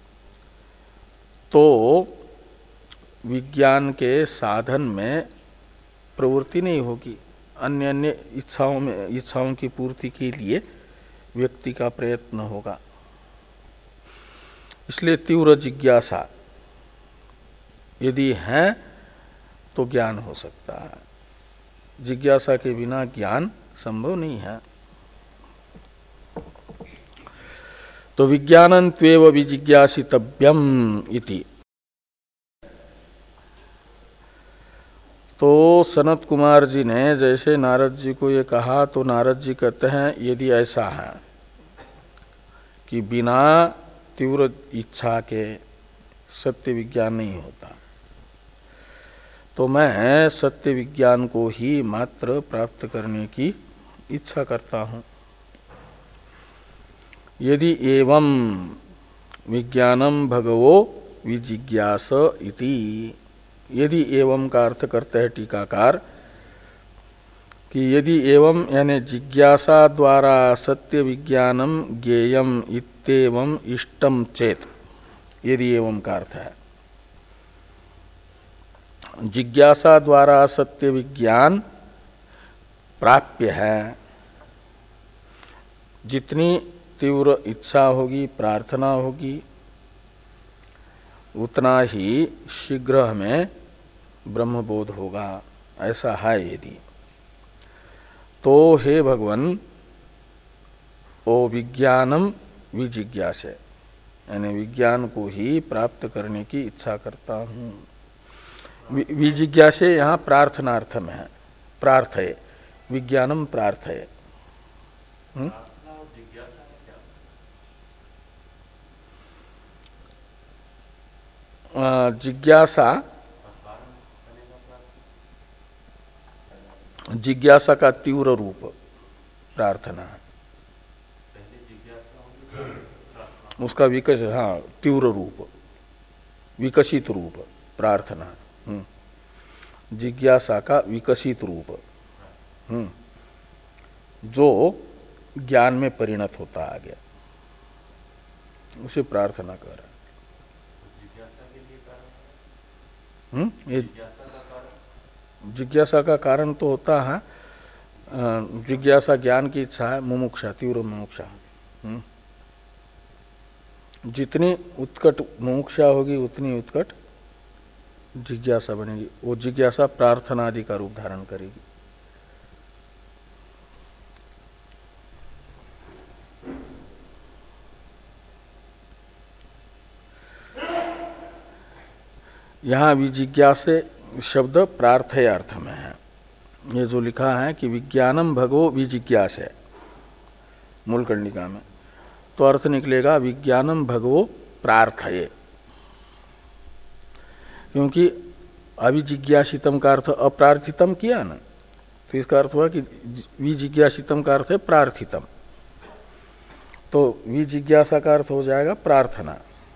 तो विज्ञान के साधन में प्रवृत्ति नहीं होगी। अन्य अन्य इच्छाओं में इच्छाओं की पूर्ति के लिए व्यक्ति का प्रयत्न होगा। इसलिए तीव्र जिज्ञासा यदि है तो ज्ञान हो सकता है। जिज्ञासा के बिना ज्ञान संभव नहीं है। तो विज्ञानन त्वेव विजिज्ञासितव्यम इति। तो सनत कुमार जी ने जैसे नारद जी को ये कहा तो नारद जी कहते हैं यदि ऐसा है कि बिना तीव्र इच्छा के सत्य विज्ञान नहीं होता तो मैं सत्य विज्ञान को ही मात्र प्राप्त करने की इच्छा करता हूं। यदि एवं विज्ञानम भगवो विजिज्ञास इति। यदि एवं का अर्थ करते हैं टीकाकार कि यदि एवं यानी जिज्ञासा द्वारा सत्य विज्ञानम ज्ञेयम इत्येवं इष्टम चेत यदि एवं का अर्थ है। जिज्ञासा द्वारा सत्य विज्ञान प्राप्य है। जितनी तीव्र इच्छा होगी, प्रार्थना होगी, उतना ही शीघ्र हमें ब्रह्मबोध होगा, ऐसा है यदि। तो हे भगवन, ओ विज्ञानम विजिज्ञासे, यानी विज्ञान को ही प्राप्त करने की इच्छा करता हूं। विजिज्ञासे यहाँ प्रार्थनार्थ में है, प्रार्थये, विज्ञानम प्रार्थये। जिज्ञासा, जिज्ञासा का तीव्र रूप प्रार्थना है, उसका विकस हाँ तीव्र रूप, विकसित रूप प्रार्थना। हम्म जिज्ञासा का विकसित रूप, हम्म जो ज्ञान में परिणत होता आ गया, उसे प्रार्थना कर रहा है। हम्म ये जिज्ञासा का कारण तो होता है, जिज्ञासा ज्ञान की इच्छा है, मुमुक्षा, तीव्र मुमुक्षा। हम्म जितनी उत्कट मुमुक्षा होगी उतनी उत्कट जिज्ञासा बनेगी। वो जिज्ञासा प्रार्थना आदि का रूप धारण करेगी। यहां विजिज्ञासे शब्द प्रार्थय अर्थ में है। ये जो लिखा है कि विज्ञानम भगवो विजिज्ञासे मूल कंडिका में, तो अर्थ निकलेगा विज्ञानम भगवो प्रार्थये, क्योंकि अविजिज्ञासितम का अर्थ अप्रार्थितम किया ना, तो इसका अर्थ हुआ कि विजिज्ञासितम का अर्थ है प्रार्थितम, तो विजिज्ञासा का अर्थ हो जाएगा प्रार्थना।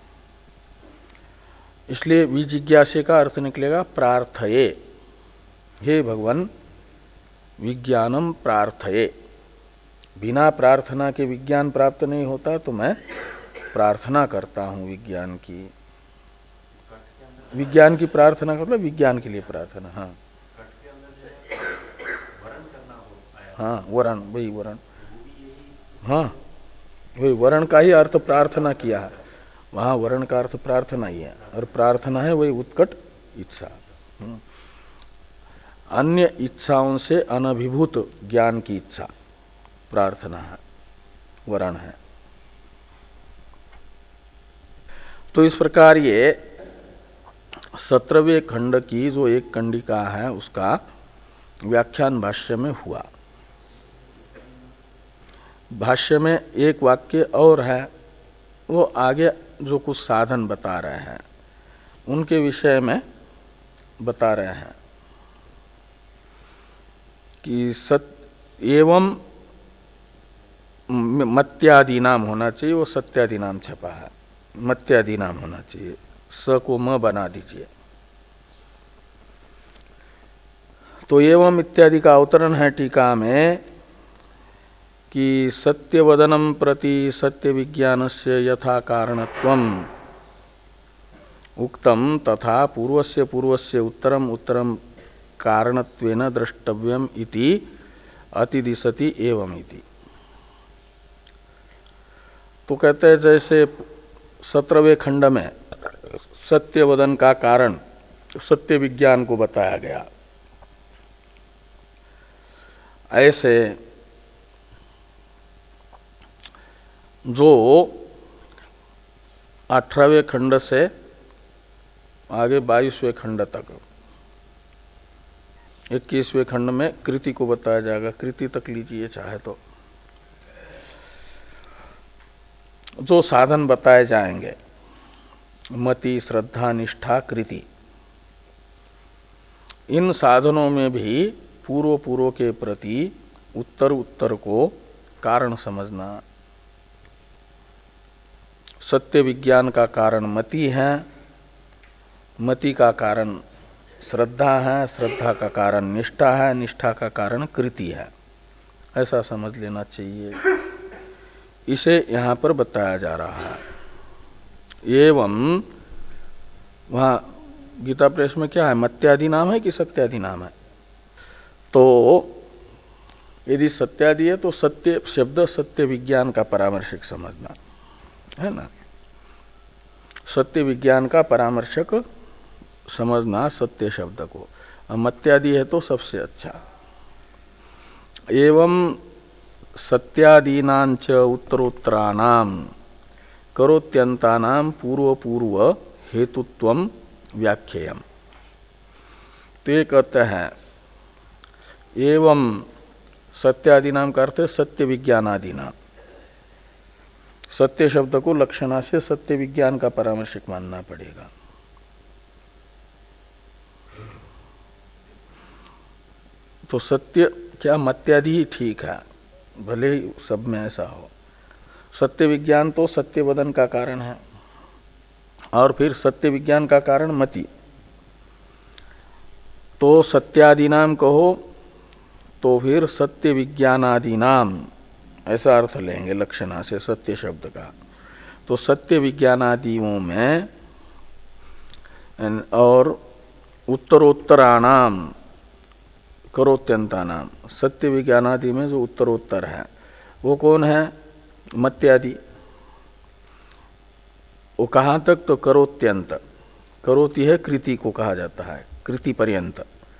इसलिए विजिज्ञासे का अर्थ निकलेगा प्रार्थये, हे भगवान विज्ञानम प्रार्थये। बिना प्रार्थना के विज्ञान प्राप्त नहीं होता, तो मैं प्रार्थना करता हूं विज्ञान की। विज्ञान की प्रार्थना मतलब विज्ञान के लिए प्रार्थना। हाँ हाँ वरण, वही वरण, हाँ वही वरण का ही अर्थ प्रार्थना किया है, वहां वर्ण का अर्थ प्रार्थना ही है, और प्रार्थना है वही उत्कट इच्छा, अन्य इच्छाओं से अनभिभूत ज्ञान की इच्छा प्रार्थना है, वर्ण है। तो इस प्रकार ये सत्रहवें खंड की जो एक कंडिका है उसका व्याख्यान भाष्य में हुआ। भाष्य में एक वाक्य और है, वो आगे जो कुछ साधन बता रहे हैं उनके विषय में बता रहे हैं कि सत्य एवं मत्यादि नाम होना चाहिए, वो सत्यादि नाम छपा है, मत्यादि नाम होना चाहिए, स को म बना दीजिए। तो एवं इत्यादि का अवतरण है टीका में कि सत्यवदनम प्रति सत्य विज्ञानस्य यथा कारणत्वम उक्तम तथा पूर्वस्य पूर्वस्य उत्तरम उत्तरम कारणत्वेन द्रष्टव्यम इति अतिदिशति एवं इति। तो कहते हैं जैसे सत्रहवें खंड में सत्यवदन का कारण सत्य विज्ञान को बताया गया, ऐसे जो अठारहवें खंड से आगे बाईसवें खंड तक, इक्कीसवें खंड में कृति को बताया जाएगा, कृति तक लीजिए चाहे तो, जो साधन बताए जाएंगे मति श्रद्धा निष्ठा कृति, इन साधनों में भी पूर्व पूर्व के प्रति उत्तर उत्तर को कारण समझना। सत्य विज्ञान का कारण मति है, मति का कारण श्रद्धा है, श्रद्धा का कारण निष्ठा है, निष्ठा का कारण कृति है, ऐसा समझ लेना चाहिए। इसे यहां पर बताया जा रहा है। एवं वहां गीता प्रेस में क्या है, मत्यादि नाम है कि सत्यादि नाम है? तो यदि सत्यादि है तो सत्य शब्द सत्य विज्ञान का परामर्शक समझना है ना, सत्य विज्ञान का परामर्शक समझना सत्य शब्द को। मत्यादि है तो सबसे अच्छा। एवं सत्यादीनांच उत्तरोत्तराणाम करोत्यंतानाम पूर्व पूर्व हेतुत्वम व्याख्येयम। तो ये कहते हैं एवं सत्यादि नाम का अर्थ है सत्य विज्ञानादि नाम। सत्य शब्द को लक्षणा से सत्य विज्ञान का परामर्शक मानना पड़ेगा। तो सत्य क्या मत्यादि ही ठीक है, भले ही सब में ऐसा हो। सत्य विज्ञान तो सत्य वदन का कारण है, और फिर सत्य विज्ञान का कारण मति। तो सत्यादि नाम कहो तो फिर सत्य विज्ञानादि नाम ऐसा अर्थ लेंगे लक्षणा से सत्य शब्द का। तो सत्य विज्ञानादियों में और उत्तरोत्तराणाम करोत्यंतानाम, सत्य विज्ञानादि में जो उत्तरोत्तर है वो कौन है? मत्यादि। वो कहाँ तक? तो करोत्यंत। करोति है कृति को कहा जाता है, कृति पर्यंत,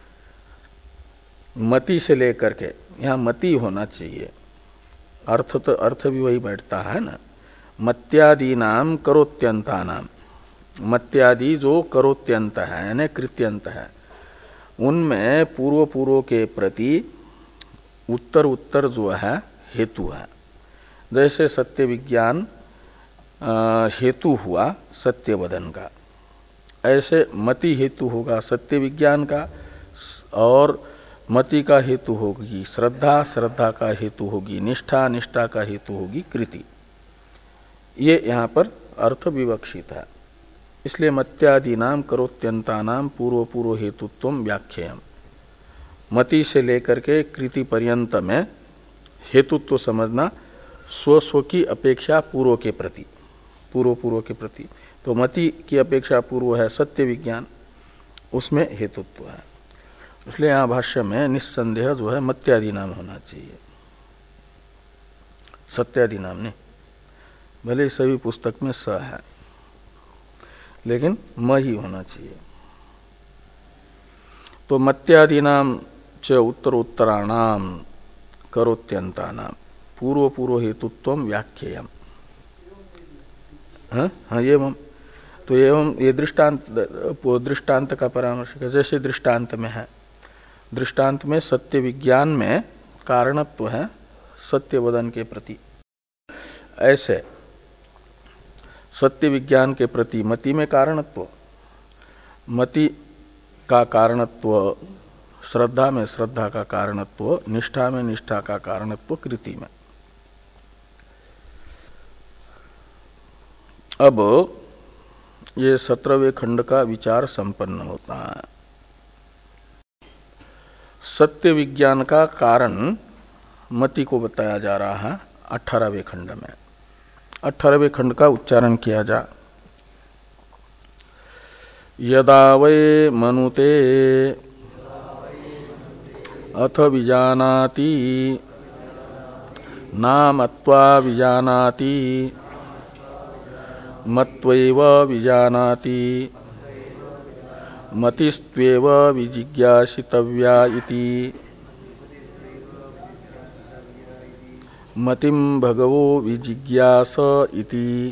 मति से लेकर के। यहाँ मति होना चाहिए, अर्थ तो अर्थ भी वही बैठता है ना। मत्यादि नाम करोत्यंता नाम, मत्यादि जो करोत्यंत है यानी कृत्यंत है, उनमें पूर्व पूर्व के प्रति उत्तर उत्तर जो है हेतु है। जैसे सत्य विज्ञान हेतु हुआ सत्य वदन का, ऐसे मति हेतु होगा सत्य विज्ञान का, और मति का हेतु होगी श्रद्धा, श्रद्धा का हेतु होगी निष्ठा, निष्ठा का हेतु होगी कृति। ये यहाँ पर अर्थ विवक्षित है। इसलिए मत्यादि नाम करोत्यंता नाम पूर्व पूर्व हेतुत्व व्याख्येयम। मति से लेकर के कृति पर्यंत में हेतुत्व समझना स्वस्व की अपेक्षा पूर्व के प्रति, पूर्व पूर्व के प्रति। तो मति की अपेक्षा पूर्व है सत्य विज्ञान, उसमें हेतुत्व है। इसलिए यहाँ भाष्य में निस्संदेह जो है मत्यादि नाम होना चाहिए, सत्यादि नाम नहीं। भले सभी पुस्तक में स है, लेकिन म ही होना चाहिए। तो मत्यादि नाम च उत्तरोत्तराणाम करोत्यंतानाम पूर्व पूर्व हेतुत्व व्याख्येयम। हाँ हाँ एवं, तो एवं ये दृष्टांत दृष्टांत का परामर्श है। जैसे दृष्टांत में है, दृष्टांत में सत्य विज्ञान में कारणत्व है सत्य वदन के प्रति, ऐसे सत्य विज्ञान के प्रति मति में कारणत्व, मति का कारणत्व श्रद्धा में, श्रद्धा का कारणत्व निष्ठा में, निष्ठा का कारणत्व कृति में। अब ये सत्रहवें खंड का विचार संपन्न होता है। सत्य विज्ञान का कारण मति को बताया जा रहा है अठारहवें खंड में। अठारहवें खंड का उच्चारण किया जा। यदा वै मनुते अथ विजानाति नामत्वा विजानाति मत्वैव विजानाति मतिस्त्वेव विजिज्ञासितव्या इति मतिम भगवो विजिज्ञास इति।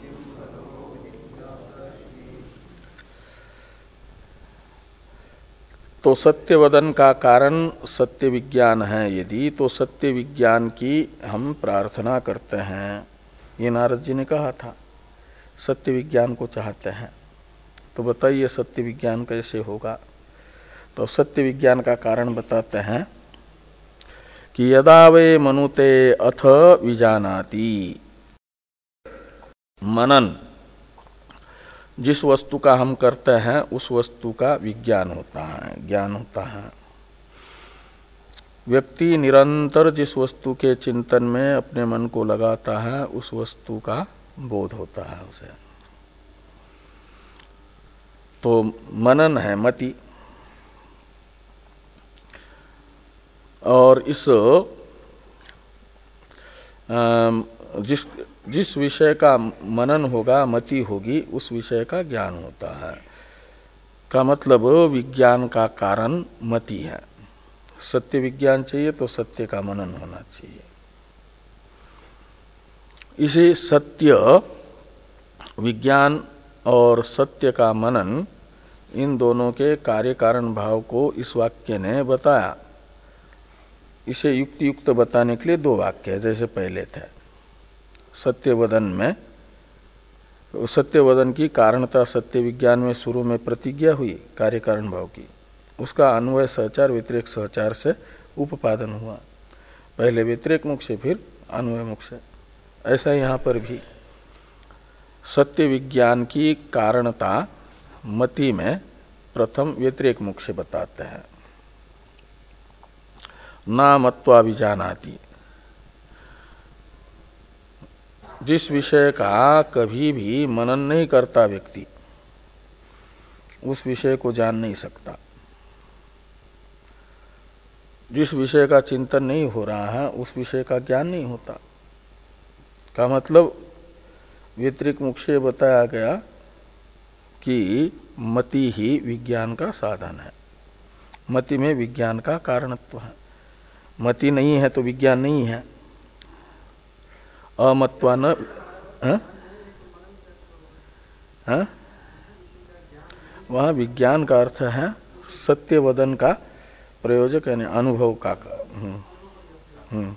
तो सत्य वदन का कारण सत्य विज्ञान है यदि, तो सत्य विज्ञान की हम प्रार्थना करते हैं। ये नारद जी ने कहा था, सत्य विज्ञान को चाहते हैं। तो बताइए सत्य विज्ञान कैसे होगा? तो सत्य विज्ञान का कारण बताते हैं कि यदा वे मनुते अथ विजानाति, मनन जिस वस्तु का हम करते हैं उस वस्तु का विज्ञान होता है, ज्ञान होता है। व्यक्ति निरंतर जिस वस्तु के चिंतन में अपने मन को लगाता है उस वस्तु का बोध होता है उसे। तो मनन है मति। और इस जिस जिस विषय का मनन होगा, मति होगी, उस विषय का ज्ञान होता है। का मतलब विज्ञान का कारण मति है। सत्य विज्ञान चाहिए तो सत्य का मनन होना चाहिए। इसे सत्य विज्ञान और सत्य का मनन, इन दोनों के कार्य कारण भाव को इस वाक्य ने बताया। इसे युक्ति युक्त बताने के लिए दो वाक्य है, जैसे पहले थे। सत्यवदन में, सत्यवदन की कारणता सत्य विज्ञान में शुरू में प्रतिज्ञा हुई कार्य कारण भाव की, उसका अन्वय सहचार व्यतिरेक सहचार से उपादन हुआ। पहले व्यतिरेक मुख से, फिर अन्वय मुख से। ऐसा यहाँ पर भी सत्य विज्ञान की कारणता मति में प्रथम व्यतिरेक मुख से बताते हैं। ना मत्वा विजानाति, जिस विषय का कभी भी मनन नहीं करता व्यक्ति, उस विषय को जान नहीं सकता। जिस विषय का चिंतन नहीं हो रहा है, उस विषय का ज्ञान नहीं होता। का मतलब व्यतिरिक्त मुख से बताया गया कि मति ही विज्ञान का साधन है। मति में विज्ञान का कारणत्व है। मति नहीं है तो विज्ञान नहीं है। अमत्वा न है? है? वहाँ विज्ञान का अर्थ है सत्यवदन का प्रयोजक, यानी अनुभव का। हम्म हम्म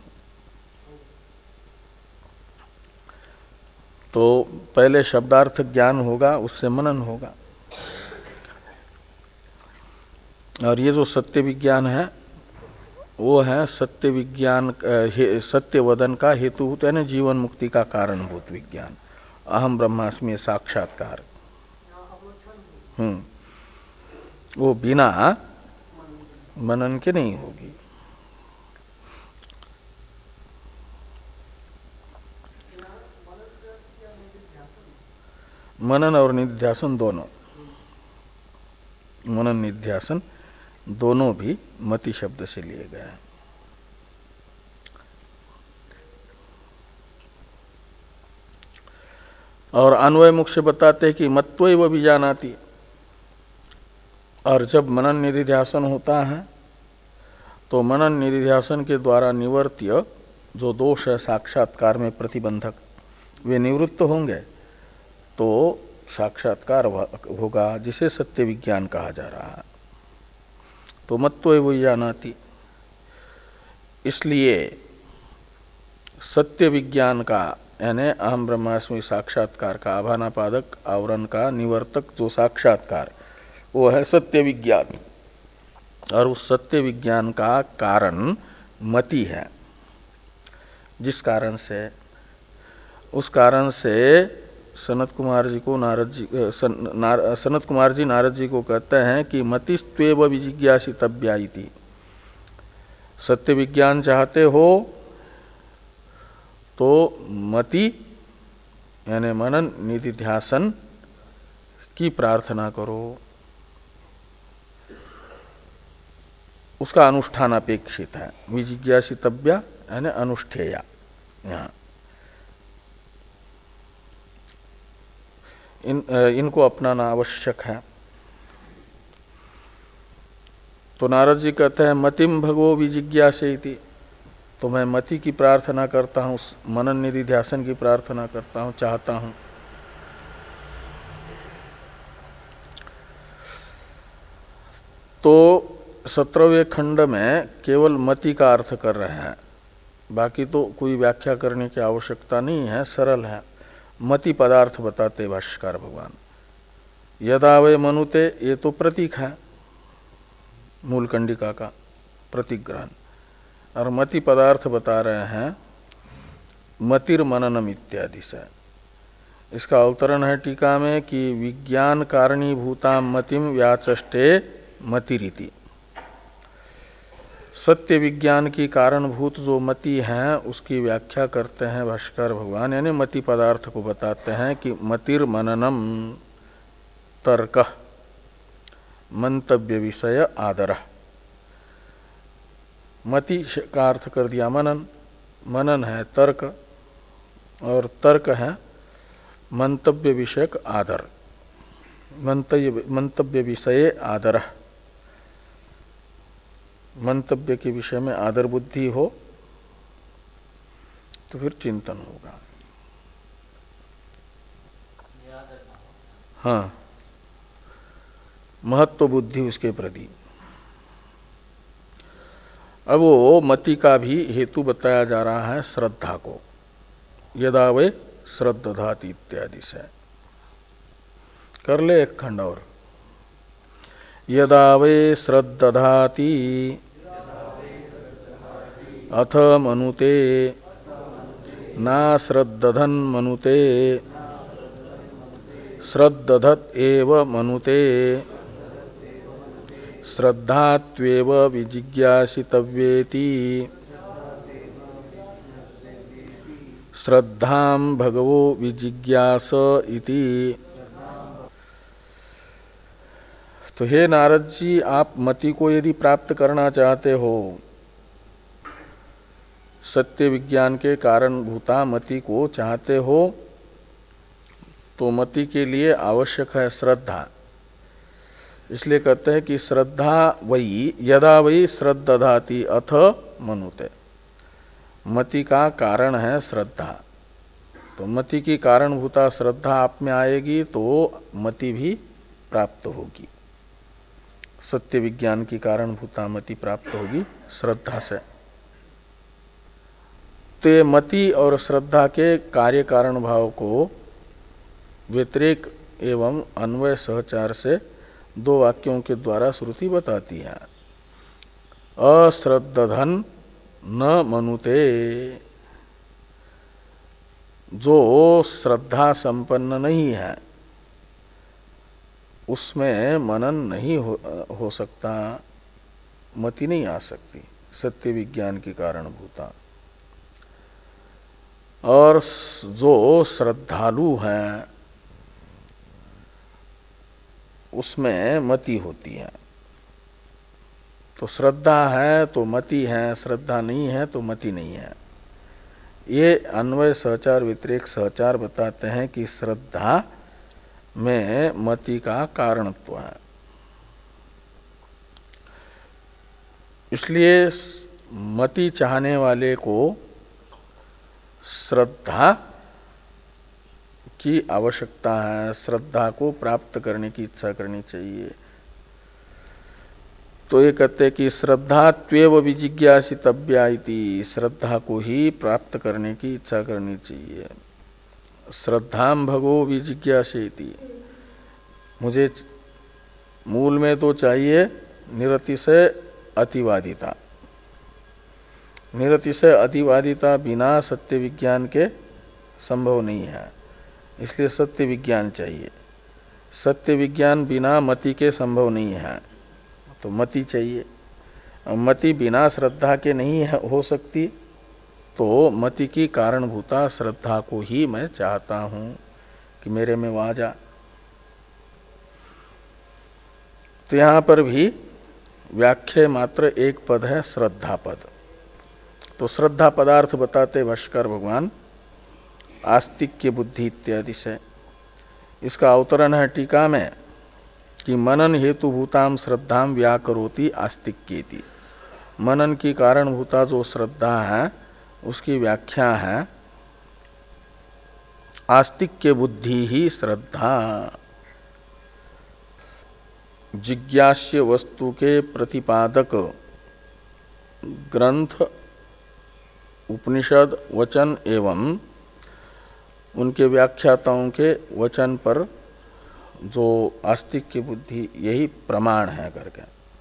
तो पहले शब्दार्थ ज्ञान होगा, उससे मनन होगा। और ये जो सत्य विज्ञान है वो है सत्य विज्ञान, सत्यवदन का हेतुभूत, यानी जीवन मुक्ति का कारणभूत विज्ञान। अहम ब्रह्मास्मि साक्षात्कार, हम्म वो बिना मनन के नहीं होगी। मनन और निध्यासन दोनों, मनन निध्यासन दोनों भी मति शब्द से लिए गए हैं। और अन्वय मुख से बताते हैं कि मत्वैव विजानाति। और जब मनन निधिध्यासन होता है तो मनन निधिध्यासन के द्वारा निवर्त्य जो दोष है साक्षात्कार में प्रतिबंधक, वे निवृत्त होंगे तो साक्षात्कार होगा, जिसे सत्य विज्ञान कहा जा रहा है। तो मत्वैव विजानाति, इसलिए सत्य विज्ञान का यानी अहम ब्रह्मास्मि साक्षात्कार का आभानापादक आवरण का निवर्तक जो साक्षात्कार, वो है सत्य विज्ञान। और उस सत्य विज्ञान का कारण मति है। जिस कारण से, उस कारण से सनत कुमार जी को नारद जी सन, नार, सनत कुमार जी नारद जी को कहते हैं कि मतिस्त्वेव विजिज्ञासितव्या इति। सत्य विज्ञान चाहते हो तो मति यानी मनन निधिध्यासन की प्रार्थना करो, उसका अनुष्ठान अपेक्षित है। विजिज्ञासितव्या यानी अनुष्ठेया, यहाँ इन इनको अपनाना आवश्यक है। तो नारद जी कहते हैं मतिम भगवो विजिज्ञासेति, तो मैं मति की प्रार्थना करता हूँ, मनन निधिध्यासन की प्रार्थना करता हूँ, चाहता हूँ। तो सत्रहवें खंड में केवल मति का अर्थ कर रहे हैं, बाकी तो कोई व्याख्या करने की आवश्यकता नहीं है, सरल है। मति पदार्थ बताते भाष्यकार भगवान। यदा वे मनुते, ये तो प्रतीक है मूल कंडिका का प्रतीक ग्रहण। और मति पदार्थ बता रहे हैं मतिर मननम इत्यादि से। इसका अवतरण है टीका में कि विज्ञान कारणीभूता मतिम व्याचष्टे मतिरिति। सत्य विज्ञान की कारणभूत जो मति है उसकी व्याख्या करते हैं भाष्कर भगवान, यानी मति पदार्थ को बताते हैं कि मतिर मननम तर्क मंतव्य विषय आदर। मति का अर्थ कर दिया मनन, मनन है तर्क और तर्क है मंतव्य विषयक आदर। मंतव्य मंतव्य विषय आदर, मंतव्य के विषय में आदर बुद्धि हो तो फिर चिंतन होगा। हाँ, महत्व बुद्धि उसके प्रति। अब वो मति का भी हेतु बताया जा रहा है श्रद्धा को, यदा वे श्रद्धाति इत्यादि से। कर ले एक खंड और। यदा वे श्रद्धाति अथ मनुते ना श्रद्दधन मनुते श्रद्दधत एव मनुते श्रद्धात्वेव विजिज्ञासितव्येति श्रद्धां भगवो विजिज्ञास इति। तो हे नारद जी, आप मति को यदि प्राप्त करना चाहते हो, सत्य विज्ञान के कारण भूता मति को चाहते हो, तो मति के लिए आवश्यक है श्रद्धा। इसलिए कहते हैं कि श्रद्धा वही यदा वही श्रद्धाति अथ मनुते, मति का कारण है श्रद्धा। तो मति की कारणभूता श्रद्धा आप में आएगी तो मति भी प्राप्त होगी। सत्य विज्ञान की कारणभूता मति प्राप्त होगी श्रद्धा से। तो मति और श्रद्धा के कार्य कारण भाव को व्यतिरेक एवं अन्वय सहचार से दो वाक्यों के द्वारा श्रुति बताती है। अश्रद्धधन न मनुते, जो श्रद्धा संपन्न नहीं है उसमें मनन नहीं हो, हो सकता, मति नहीं आ सकती सत्य विज्ञान के कारणभूता। और जो श्रद्धालु है उसमें मति होती है। तो श्रद्धा है तो मति है, श्रद्धा नहीं है तो मति नहीं है। ये अन्वय सहचार व्यतिरेक सहचार बताते हैं कि श्रद्धा में मति का कारणत्व है। इसलिए मति चाहने वाले को श्रद्धा की आवश्यकता है, श्रद्धा को प्राप्त करने की इच्छा करनी चाहिए। तो ये कहते कि श्रद्धा त्वेव विजिज्ञासितव्या इति, श्रद्धा को ही प्राप्त करने की इच्छा करनी चाहिए। श्रद्धां भगो विजिज्ञासेति, मुझे मूल में तो चाहिए निरतिशय अतिवादिता। निरतिशय अतिवादिता बिना सत्य विज्ञान के संभव नहीं है, इसलिए सत्य विज्ञान चाहिए। सत्य विज्ञान बिना मति के संभव नहीं है, तो मति चाहिए। मति बिना श्रद्धा के नहीं है, हो सकती, तो मति की कारणभूता श्रद्धा को ही मैं चाहता हूं कि मेरे में वो आ जा। तो यहां पर भी व्याख्या मात्र एक पद है, श्रद्धा पद। तो श्रद्धा पदार्थ बताते भाष्कर भगवान आस्तिक्य बुद्धि इत्यादि से। इसका अवतरण है टीका में कि मनन हेतु भूताम श्रद्धाम व्याकरोति आस्तिक्येति। मनन की कारणभूता जो श्रद्धा है उसकी व्याख्या है आस्तिक्य बुद्धि ही श्रद्धा। जिज्ञास्य वस्तु के प्रतिपादक ग्रंथ, उपनिषद, वचन एवं उनके व्याख्याताओं के वचन पर जो आस्तिक्य बुद्धि यही प्रमाण है करके,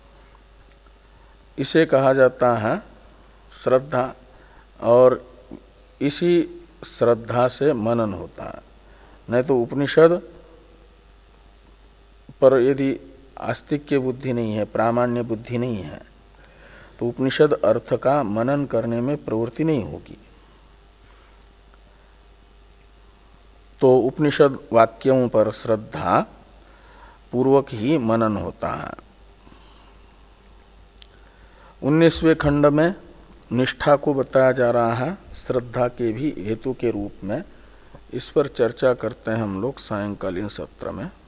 इसे कहा जाता है श्रद्धा। और इसी श्रद्धा से मनन होता है। नहीं तो उपनिषद पर यदि आस्तिक्य बुद्धि नहीं है, प्रामाण्य बुद्धि नहीं है, तो उपनिषद अर्थ का मनन करने में प्रवृत्ति नहीं होगी। तो उपनिषद वाक्यों पर श्रद्धा पूर्वक ही मनन होता है। उन्नीसवें खंड में निष्ठा को बताया जा रहा है श्रद्धा के भी हेतु के रूप में। इस पर चर्चा करते हैं हम लोग सायंकालीन सत्र में।